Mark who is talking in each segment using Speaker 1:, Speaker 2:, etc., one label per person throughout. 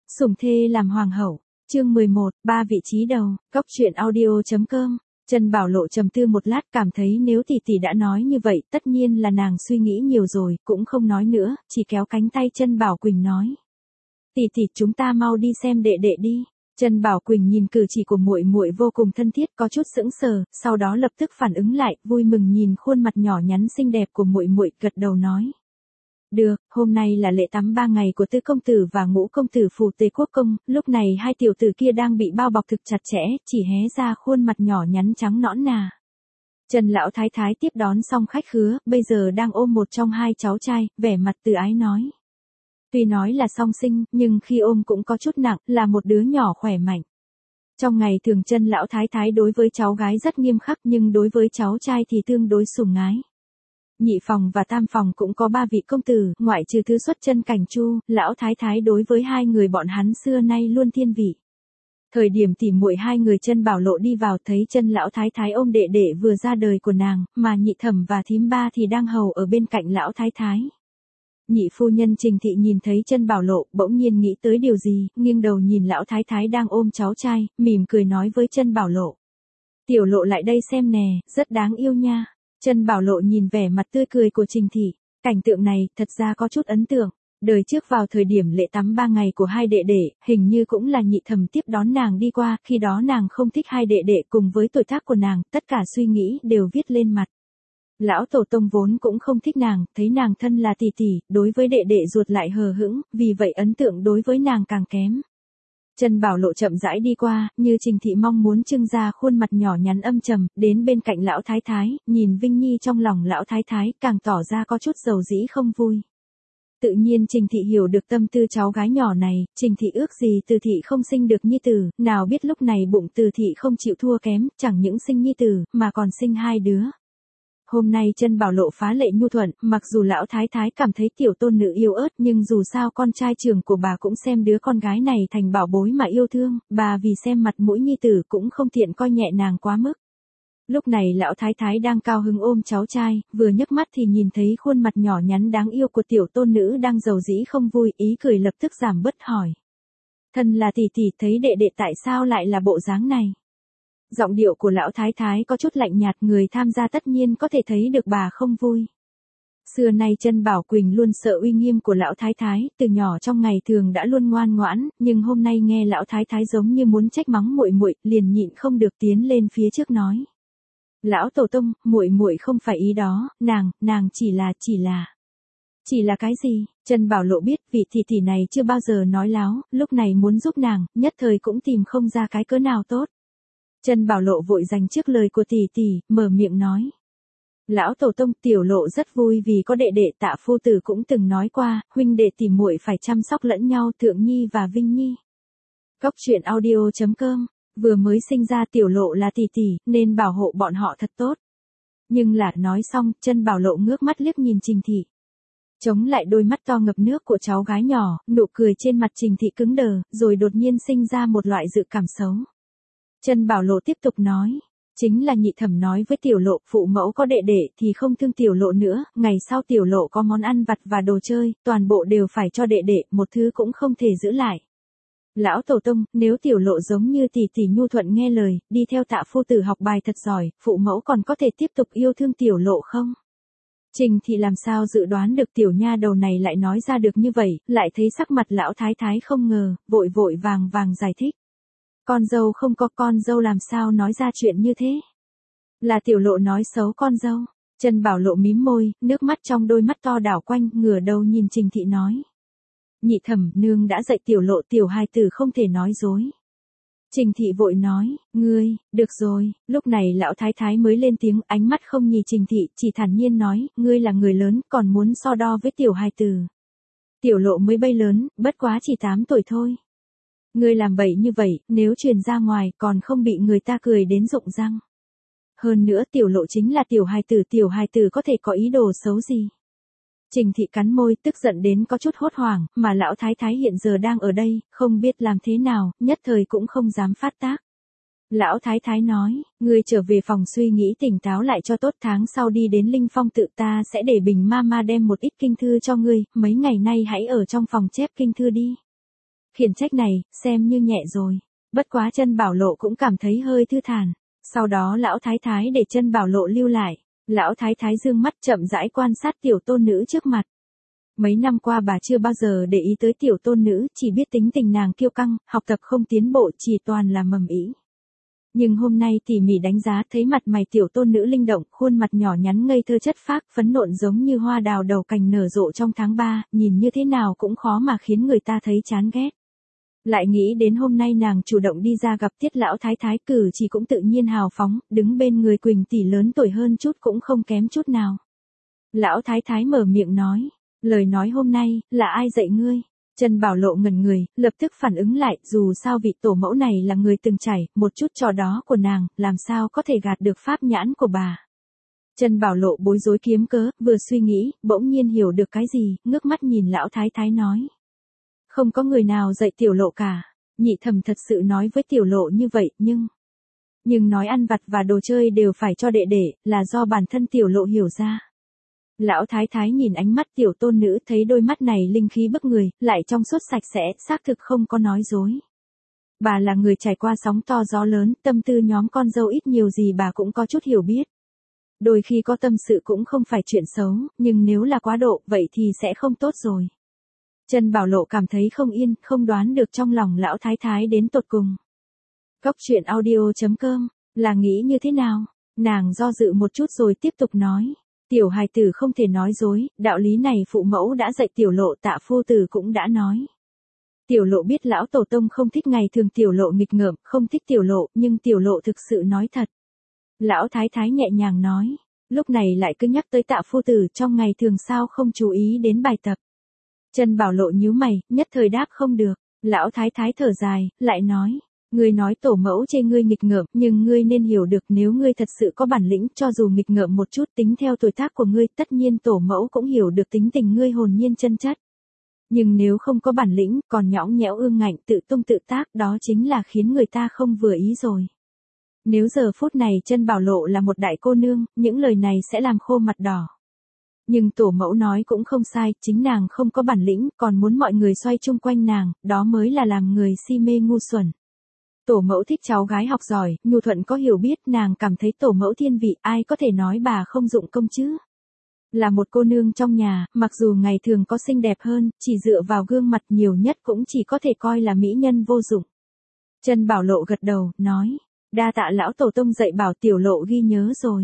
Speaker 1: Sủng thê làm hoàng hậu, chương 11, ba vị trí đầu, Cóc truyện audio.com. Trần Bảo Lộ trầm tư một lát cảm thấy nếu tỷ tỷ đã nói như vậy tất nhiên là nàng suy nghĩ nhiều rồi, cũng không nói nữa, chỉ kéo cánh tay Trần Bảo Quỳnh nói. Tỷ tỷ chúng ta mau đi xem đệ đệ đi. Trần Bảo Quỳnh nhìn cử chỉ của muội muội vô cùng thân thiết có chút sững sờ, sau đó lập tức phản ứng lại, vui mừng nhìn khuôn mặt nhỏ nhắn xinh đẹp của muội muội gật đầu nói. Được, hôm nay là lễ tắm 3 ngày của Tứ công tử và Ngũ công tử phủ Tề Quốc công, lúc này hai tiểu tử kia đang bị bao bọc thực chặt chẽ, chỉ hé ra khuôn mặt nhỏ nhắn trắng nõn nà. Trần lão thái thái tiếp đón xong khách khứa, bây giờ đang ôm một trong hai cháu trai, vẻ mặt từ ái nói. Tuy nói là song sinh, nhưng khi ôm cũng có chút nặng, là một đứa nhỏ khỏe mạnh. Trong ngày thường Trần lão thái thái đối với cháu gái rất nghiêm khắc nhưng đối với cháu trai thì tương đối sủng ái. Nhị phòng và tam phòng cũng có 3 vị công tử, ngoại trừ Thứ Xuất Chân Cảnh Chu, lão thái thái đối với hai người bọn hắn xưa nay luôn thiên vị. Thời điểm tỉ muội hai người Trần Bảo Lộ đi vào thấy Trần lão thái thái ôm đệ đệ vừa ra đời của nàng, mà nhị thẩm và thím ba thì đang hầu ở bên cạnh lão thái thái. Nhị phu nhân Trình Thị nhìn thấy Trần Bảo Lộ, bỗng nhiên nghĩ tới điều gì, nghiêng đầu nhìn lão thái thái đang ôm cháu trai, mỉm cười nói với Trần Bảo Lộ. Tiểu Lộ lại đây xem nè, rất đáng yêu nha. Trần Bảo Lộ nhìn vẻ mặt tươi cười của Trình Thị, cảnh tượng này thật ra có chút ấn tượng. Đời trước vào thời điểm lễ tắm 3 ngày của hai đệ đệ, hình như cũng là nhị thẩm tiếp đón nàng đi qua, khi đó nàng không thích hai đệ đệ cùng với tuổi tác của nàng, tất cả suy nghĩ đều viết lên mặt. Lão tổ tông vốn cũng không thích nàng, thấy nàng thân là tỷ tỷ, đối với đệ đệ ruột lại hờ hững, vì vậy ấn tượng đối với nàng càng kém. Trần Bảo Lộ chậm rãi đi qua, như Trình Thị mong muốn trưng ra khuôn mặt nhỏ nhắn âm trầm, đến bên cạnh lão thái thái, nhìn Vinh Nhi trong lòng lão thái thái, càng tỏ ra có chút dầu dĩ không vui. Tự nhiên Trình Thị hiểu được tâm tư cháu gái nhỏ này, Trình Thị ước gì Từ Thị không sinh được nhi tử, nào biết lúc này bụng Từ Thị không chịu thua kém, chẳng những sinh nhi tử, mà còn sinh 2 đứa. Hôm nay Trần Bảo Lộ phá lệ nhu thuận, mặc dù lão thái thái cảm thấy tiểu tôn nữ yêu ớt nhưng dù sao con trai trưởng của bà cũng xem đứa con gái này thành bảo bối mà yêu thương, bà vì xem mặt mũi nhi tử cũng không tiện coi nhẹ nàng quá mức. Lúc này lão thái thái đang cao hứng ôm cháu trai, vừa nhấc mắt thì nhìn thấy khuôn mặt nhỏ nhắn đáng yêu của tiểu tôn nữ đang dầu dĩ không vui, ý cười lập tức giảm bớt hỏi. Thân là tỷ tỷ thấy đệ đệ tại sao lại là bộ dáng này? Giọng điệu của lão thái thái có chút lạnh nhạt, người tham gia tất nhiên có thể thấy được bà không vui. Xưa nay Trần Bảo Quỳnh luôn sợ uy nghiêm của lão thái thái, từ nhỏ trong ngày thường đã luôn ngoan ngoãn, nhưng hôm nay nghe lão thái thái giống như muốn trách mắng muội muội, liền nhịn không được tiến lên phía trước nói. Lão tổ tông, muội muội không phải ý đó, nàng chỉ là cái gì? Trần Bảo Lộ biết vị tỷ tỷ này chưa bao giờ nói láo, lúc này muốn giúp nàng, nhất thời cũng tìm không ra cái cớ nào tốt. Trần Bảo Lộ vội dành trước lời của tỷ tỷ, mở miệng nói. Lão tổ tông, tiểu Lộ rất vui vì có đệ đệ, Tạ phu tử cũng từng nói qua, huynh đệ tỷ muội phải chăm sóc lẫn nhau, Thượng Nhi và Vinh Nhi. Cóc truyện audio.com, vừa mới sinh ra tiểu Lộ là tỷ tỷ, nên bảo hộ bọn họ thật tốt. Nhưng là nói xong, Trần Bảo Lộ ngước mắt liếc nhìn Trình Thị. Chống lại đôi mắt to ngập nước của cháu gái nhỏ, nụ cười trên mặt Trình Thị cứng đờ, rồi đột nhiên sinh ra một loại dự cảm xấu. Trần Bảo Lộ tiếp tục nói, chính là nhị thẩm nói với tiểu Lộ, phụ mẫu có đệ đệ thì không thương tiểu Lộ nữa, ngày sau tiểu Lộ có món ăn vặt và đồ chơi, toàn bộ đều phải cho đệ đệ, một thứ cũng không thể giữ lại. Lão tổ tông, nếu tiểu Lộ giống như tỷ tỷ nhu thuận nghe lời, đi theo Tạ phu tử học bài thật giỏi, phụ mẫu còn có thể tiếp tục yêu thương tiểu Lộ không? Trình Thị làm sao dự đoán được tiểu nha đầu này lại nói ra được như vậy, lại thấy sắc mặt lão thái thái không ngờ, vội vàng giải thích. Con dâu không có, con dâu làm sao nói ra chuyện như thế? Là tiểu Lộ nói xấu con dâu. Trần Bảo Lộ mím môi, nước mắt trong đôi mắt to đảo quanh, ngửa đầu nhìn Trình Thị nói. Nhị thẩm, nương đã dạy tiểu Lộ, tiểu hài tử không thể nói dối. Trình Thị vội nói, ngươi, được rồi, lúc này lão thái thái mới lên tiếng, ánh mắt không nhìn Trình Thị, chỉ thản nhiên nói, ngươi là người lớn, còn muốn so đo với tiểu hài tử. Tiểu Lộ mới bay lớn, bất quá chỉ 8 tuổi thôi. Ngươi làm bậy như vậy, nếu truyền ra ngoài, còn không bị người ta cười đến rụng răng. Hơn nữa tiểu Lộ chính là tiểu hài tử có thể có ý đồ xấu gì. Trình Thị cắn môi, tức giận đến có chút hốt hoảng, mà lão thái thái hiện giờ đang ở đây, không biết làm thế nào, nhất thời cũng không dám phát tác. Lão thái thái nói, ngươi trở về phòng suy nghĩ tỉnh táo lại cho tốt, tháng sau đi đến Linh Phong tự, ta sẽ để Bình Mama đem một ít kinh thư cho ngươi, mấy ngày nay hãy ở trong phòng chép kinh thư đi. Khiển trách này, xem như nhẹ rồi. Bất quá chân Bảo Lộ cũng cảm thấy hơi thư thản. Sau đó lão thái thái để chân Bảo Lộ lưu lại. Lão thái thái dương mắt chậm rãi quan sát tiểu tôn nữ trước mặt. Mấy năm qua bà chưa bao giờ để ý tới tiểu tôn nữ, chỉ biết tính tình nàng kiêu căng, học tập không tiến bộ, chỉ toàn là mầm ĩ. Nhưng hôm nay tỉ mỉ đánh giá thấy mặt mày tiểu tôn nữ linh động, khuôn mặt nhỏ nhắn ngây thơ chất phác, phấn nộn giống như hoa đào đầu cành nở rộ trong tháng 3, nhìn như thế nào cũng khó mà khiến người ta thấy chán ghét. Lại nghĩ đến hôm nay nàng chủ động đi ra gặp Tiết lão thái thái, cử chỉ cũng tự nhiên hào phóng, đứng bên người Quỳnh tỷ lớn tuổi hơn chút cũng không kém chút nào. Lão thái thái mở miệng nói, lời nói hôm nay, là ai dạy ngươi? Chân Bảo Lộ ngẩn người, lập tức phản ứng lại, dù sao vị tổ mẫu này là người từng trải, một chút trò đó của nàng, làm sao có thể gạt được pháp nhãn của bà. Chân Bảo Lộ bối rối kiếm cớ, vừa suy nghĩ, bỗng nhiên hiểu được cái gì, ngước mắt nhìn lão thái thái nói. Không có người nào dạy tiểu Lộ cả. Nhị thẩm thật sự nói với tiểu Lộ như vậy, nhưng nói ăn vặt và đồ chơi đều phải cho đệ đệ, là do bản thân tiểu Lộ hiểu ra. Lão thái thái nhìn ánh mắt tiểu tôn nữ, thấy đôi mắt này linh khí bức người, lại trong suốt sạch sẽ, xác thực không có nói dối. Bà là người trải qua sóng to gió lớn, tâm tư nhóm con dâu ít nhiều gì bà cũng có chút hiểu biết. Đôi khi có tâm sự cũng không phải chuyện xấu, nhưng nếu là quá độ, vậy thì sẽ không tốt rồi. Chân Bảo Lộ cảm thấy không yên, không đoán được trong lòng lão thái thái đến tột cùng. Cóc truyện audio.com, là nghĩ như thế nào? Nàng do dự một chút rồi tiếp tục nói. Tiểu hài tử không thể nói dối, đạo lý này phụ mẫu đã dạy tiểu Lộ, Tạ phu tử cũng đã nói. Tiểu Lộ biết lão tổ tông không thích ngày thường tiểu Lộ nghịch ngợm, không thích tiểu Lộ, nhưng tiểu Lộ thực sự nói thật. Lão thái thái nhẹ nhàng nói, lúc này lại cứ nhắc tới Tạ phu tử, trong ngày thường sao không chú ý đến bài tập. Chân Bảo Lộ nhíu mày, nhất thời đáp không được. Lão thái thái thở dài, lại nói. Ngươi nói tổ mẫu chê ngươi nghịch ngợm, nhưng ngươi nên hiểu được nếu ngươi thật sự có bản lĩnh, cho dù nghịch ngợm một chút tính theo tuổi tác của ngươi, tất nhiên tổ mẫu cũng hiểu được tính tình ngươi hồn nhiên chân chất. Nhưng nếu không có bản lĩnh, còn nhõng nhẽo ương ngạnh tự tung tự tác, đó chính là khiến người ta không vừa ý rồi. Nếu giờ phút này Chân Bảo Lộ là một đại cô nương, những lời này sẽ làm khô mặt đỏ. Nhưng tổ mẫu nói cũng không sai, chính nàng không có bản lĩnh, còn muốn mọi người xoay chung quanh nàng, đó mới là làm người si mê ngu xuẩn. Tổ mẫu thích cháu gái học giỏi, nhu thuận có hiểu biết, nàng cảm thấy tổ mẫu thiên vị, ai có thể nói bà không dụng công chứ. Là một cô nương trong nhà, mặc dù ngày thường có xinh đẹp hơn, chỉ dựa vào gương mặt nhiều nhất cũng chỉ có thể coi là mỹ nhân vô dụng. Chân Bảo Lộ gật đầu, nói, đa tạ lão tổ tông dạy bảo tiểu Lộ ghi nhớ rồi.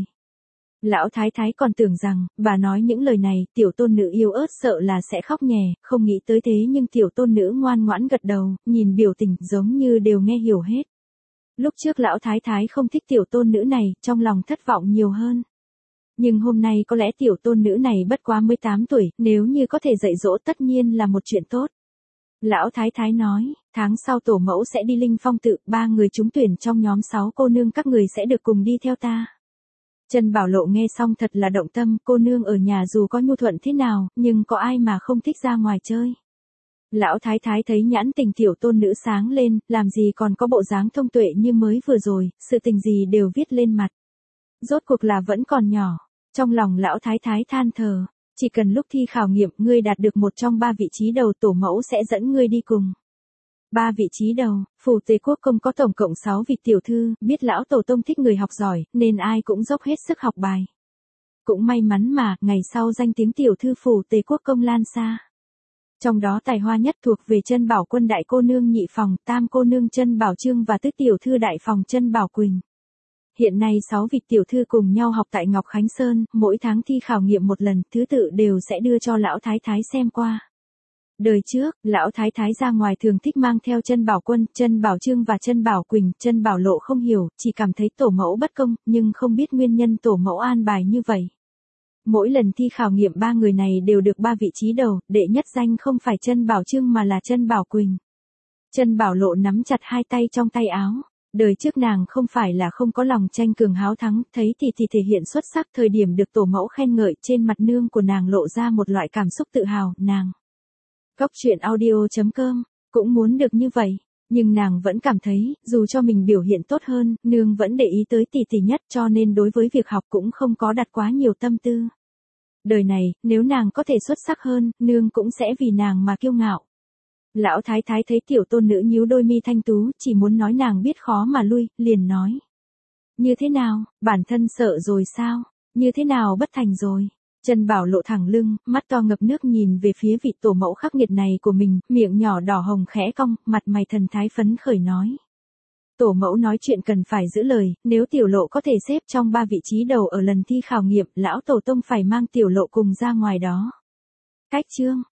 Speaker 1: Lão thái thái còn tưởng rằng, bà nói những lời này, tiểu tôn nữ yêu ớt sợ là sẽ khóc nhè, không nghĩ tới thế nhưng tiểu tôn nữ ngoan ngoãn gật đầu, nhìn biểu tình giống như đều nghe hiểu hết. Lúc trước lão thái thái không thích tiểu tôn nữ này, trong lòng thất vọng nhiều hơn. Nhưng hôm nay có lẽ tiểu tôn nữ này bất quá 18 tuổi, nếu như có thể dạy dỗ tất nhiên là một chuyện tốt. Lão thái thái nói, tháng sau tổ mẫu sẽ đi Linh Phong tự, 3 người trúng tuyển trong nhóm 6 cô nương các người sẽ được cùng đi theo ta. Chân Bảo Lộ nghe xong thật là động tâm, cô nương ở nhà dù có nhu thuận thế nào, nhưng có ai mà không thích ra ngoài chơi. Lão thái thái thấy nhãn tình tiểu tôn nữ sáng lên, làm gì còn có bộ dáng thông tuệ như mới vừa rồi, sự tình gì đều viết lên mặt. Rốt cuộc là vẫn còn nhỏ. Trong lòng lão thái thái than thở, chỉ cần lúc thi khảo nghiệm ngươi đạt được một trong 3 vị trí đầu tổ mẫu sẽ dẫn ngươi đi cùng. 3 vị trí đầu, phủ Tề Quốc công có tổng cộng 6 vị tiểu thư, biết lão tổ tông thích người học giỏi, nên ai cũng dốc hết sức học bài. Cũng may mắn mà, ngày sau danh tiếng tiểu thư phủ Tề Quốc công lan xa. Trong đó tài hoa nhất thuộc về Chân Bảo Quân đại cô nương Nhị Phòng, tam cô nương Chân Bảo Trương và tứ tiểu thư đại phòng Chân Bảo Quỳnh. Hiện nay 6 vị tiểu thư cùng nhau học tại Ngọc Khánh Sơn, mỗi tháng thi khảo nghiệm một lần, thứ tự đều sẽ đưa cho lão thái thái xem qua. Đời trước, lão thái thái ra ngoài thường thích mang theo Chân Bảo Quân, Chân Bảo Trương và Chân Bảo Quỳnh, Chân Bảo Lộ không hiểu, chỉ cảm thấy tổ mẫu bất công, nhưng không biết nguyên nhân tổ mẫu an bài như vậy. Mỗi lần thi khảo nghiệm 3 người này đều được 3 vị trí đầu, đệ nhất danh không phải Chân Bảo Trương mà là Chân Bảo Quỳnh. Chân Bảo Lộ nắm chặt hai tay trong tay áo. Đời trước nàng không phải là không có lòng tranh cường háo thắng, thấy thì thể hiện xuất sắc, thời điểm được tổ mẫu khen ngợi, trên mặt nương của nàng lộ ra một loại cảm xúc tự hào, nàng. Cóc truyện audio.com, cũng muốn được như vậy, nhưng nàng vẫn cảm thấy, dù cho mình biểu hiện tốt hơn, nương vẫn để ý tới tỷ nhất, cho nên đối với việc học cũng không có đặt quá nhiều tâm tư. Đời này, nếu nàng có thể xuất sắc hơn, nương cũng sẽ vì nàng mà kiêu ngạo. Lão thái thái thấy tiểu tôn nữ nhíu đôi mi thanh tú, chỉ muốn nói nàng biết khó mà lui, liền nói. Như thế nào, bản thân sợ rồi sao? Như thế nào bất thành rồi? Trần Bảo Lộ thẳng lưng, mắt to ngập nước nhìn về phía vị tổ mẫu khắc nghiệt này của mình, miệng nhỏ đỏ hồng khẽ cong, mặt mày thần thái phấn khởi nói. Tổ mẫu nói chuyện cần phải giữ lời, nếu tiểu lộ có thể xếp trong 3 vị trí đầu ở lần thi khảo nghiệm, lão tổ tông phải mang tiểu lộ cùng ra ngoài đó. Cách chương.